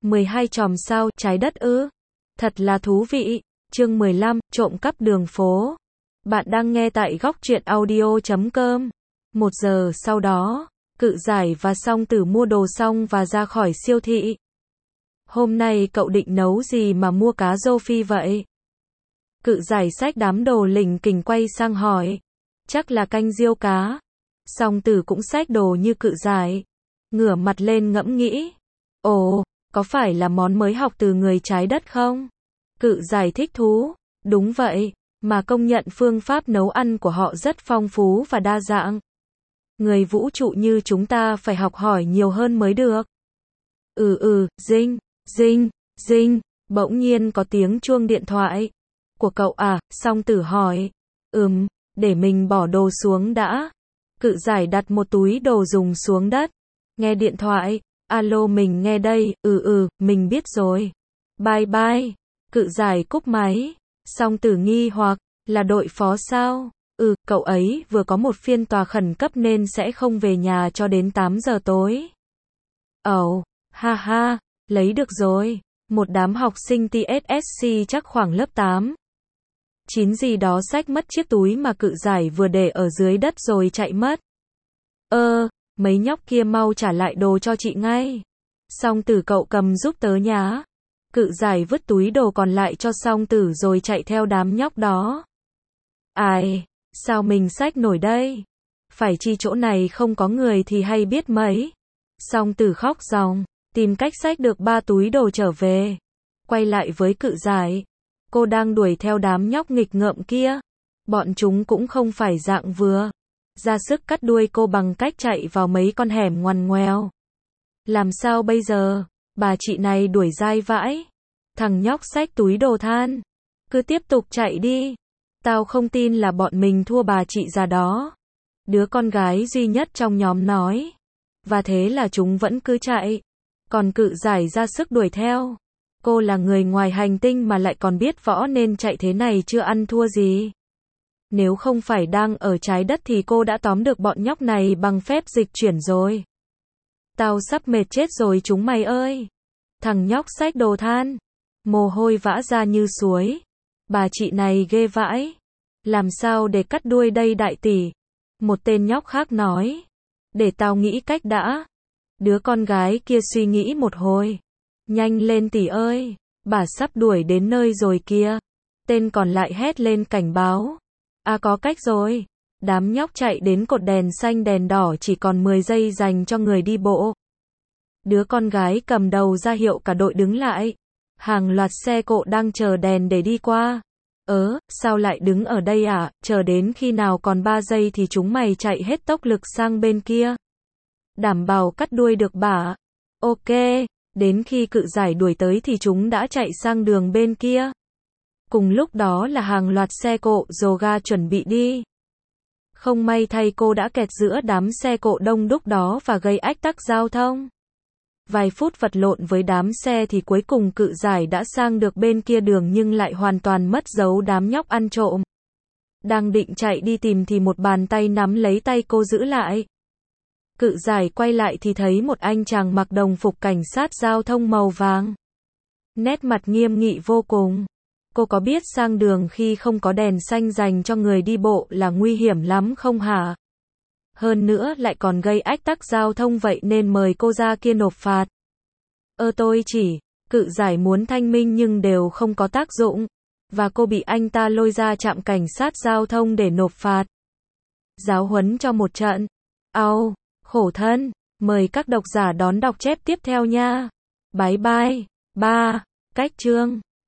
12 chòm sao, trái đất ư? Thật là thú vị. Chương 15, trộm cắp đường phố. Bạn đang nghe tại góc truyện audio.com. 1 giờ sau đó, Cự Giải và Song Tử mua đồ xong và ra khỏi siêu thị. Hôm nay cậu định nấu gì mà mua cá rô phi vậy? Cự Giải xách đám đồ lỉnh kỉnh quay sang hỏi. Chắc là canh riêu cá. Song Tử cũng xách đồ như Cự Giải. Ngửa mặt lên ngẫm nghĩ. Ồ, có phải là món mới học từ người trái đất không? Cự Giải thích thú. Đúng vậy, mà công nhận phương pháp nấu ăn của họ rất phong phú và đa dạng. Người vũ trụ như chúng ta phải học hỏi nhiều hơn mới được. Ding, ding, ding, bỗng nhiên có tiếng chuông điện thoại. Của cậu à? Song Tử hỏi. Để mình bỏ đồ xuống đã. Cự Giải đặt một túi đồ dùng xuống đất. Nghe điện thoại. Alo, mình nghe đây. Mình biết rồi. Bye bye. Cự Giải cúp máy. Song Tử nghi hoặc, là đội phó sao? Cậu ấy vừa có một phiên tòa khẩn cấp nên sẽ không về nhà cho đến 8 giờ tối. Ha, lấy được rồi. Một đám học sinh TSSC chắc khoảng lớp 8. 9 gì đó xách mất chiếc túi mà Cự Giải vừa để ở dưới đất rồi chạy mất. Mấy nhóc kia mau trả lại đồ cho chị ngay. Song Tử, cậu cầm giúp tớ nhá. Cự Giải vứt túi đồ còn lại cho Song Tử rồi chạy theo đám nhóc đó. Ai, sao mình xách nổi đây? Phải chi chỗ này không có người thì hay biết mấy. Song Tử khóc ròng, tìm cách xách được 3 túi đồ trở về. Quay lại với Cự Giải. Cô đang đuổi theo đám nhóc nghịch ngợm kia. Bọn chúng cũng không phải dạng vừa. Ra sức cắt đuôi cô bằng cách chạy vào mấy con hẻm ngoằn ngoèo. Làm sao bây giờ? Bà chị này đuổi dai vãi. Thằng nhóc xách túi đồ than. Cứ tiếp tục chạy đi. Tao không tin là bọn mình thua bà chị già đó. Đứa con gái duy nhất trong nhóm nói. Và thế là chúng vẫn cứ chạy. Còn Cự Giải ra sức đuổi theo. Cô là người ngoài hành tinh mà lại còn biết võ nên chạy thế này chưa ăn thua gì. Nếu không phải đang ở trái đất thì cô đã tóm được bọn nhóc này bằng phép dịch chuyển rồi. Tao sắp mệt chết rồi chúng mày ơi. Thằng nhóc xách đồ than. Mồ hôi vã ra như suối. Bà chị này ghê vãi. Làm sao để cắt đuôi đây đại tỷ? Một tên nhóc khác nói. Để tao nghĩ cách đã. Đứa con gái kia suy nghĩ một hồi. Nhanh lên tỷ ơi. Bà sắp đuổi đến nơi rồi kia. Tên còn lại hét lên cảnh báo. Có cách rồi. Đám nhóc chạy đến cột đèn xanh đèn đỏ chỉ còn 10 giây dành cho người đi bộ. Đứa con gái cầm đầu ra hiệu cả đội đứng lại. Hàng loạt xe cộ đang chờ đèn để đi qua. Sao lại đứng ở đây à? Chờ đến khi nào còn 3 giây thì chúng mày chạy hết tốc lực sang bên kia. Đảm bảo cắt đuôi được bả. Ok, đến khi Cự Giải đuổi tới thì chúng đã chạy sang đường bên kia. Cùng lúc đó là hàng loạt xe cộ dồ ga chuẩn bị đi. Không may thay cô đã kẹt giữa đám xe cộ đông đúc đó và gây ách tắc giao thông. Vài phút vật lộn với đám xe thì cuối cùng Cự Giải đã sang được bên kia đường nhưng lại hoàn toàn mất dấu đám nhóc ăn trộm. Đang định chạy đi tìm thì một bàn tay nắm lấy tay cô giữ lại. Cự Giải quay lại thì thấy một anh chàng mặc đồng phục cảnh sát giao thông màu vàng. Nét mặt nghiêm nghị vô cùng. Cô có biết sang đường khi không có đèn xanh dành cho người đi bộ là nguy hiểm lắm không hả? Hơn nữa lại còn gây ách tắc giao thông vậy nên mời cô ra kia nộp phạt. Tôi chỉ, Cự Giải muốn thanh minh nhưng đều không có tác dụng. Và cô bị anh ta lôi ra trạm cảnh sát giao thông để nộp phạt. Giáo huấn cho một trận. Khổ thân. Mời các độc giả đón đọc chép tiếp theo nha. Bye bye. 3. Cách chương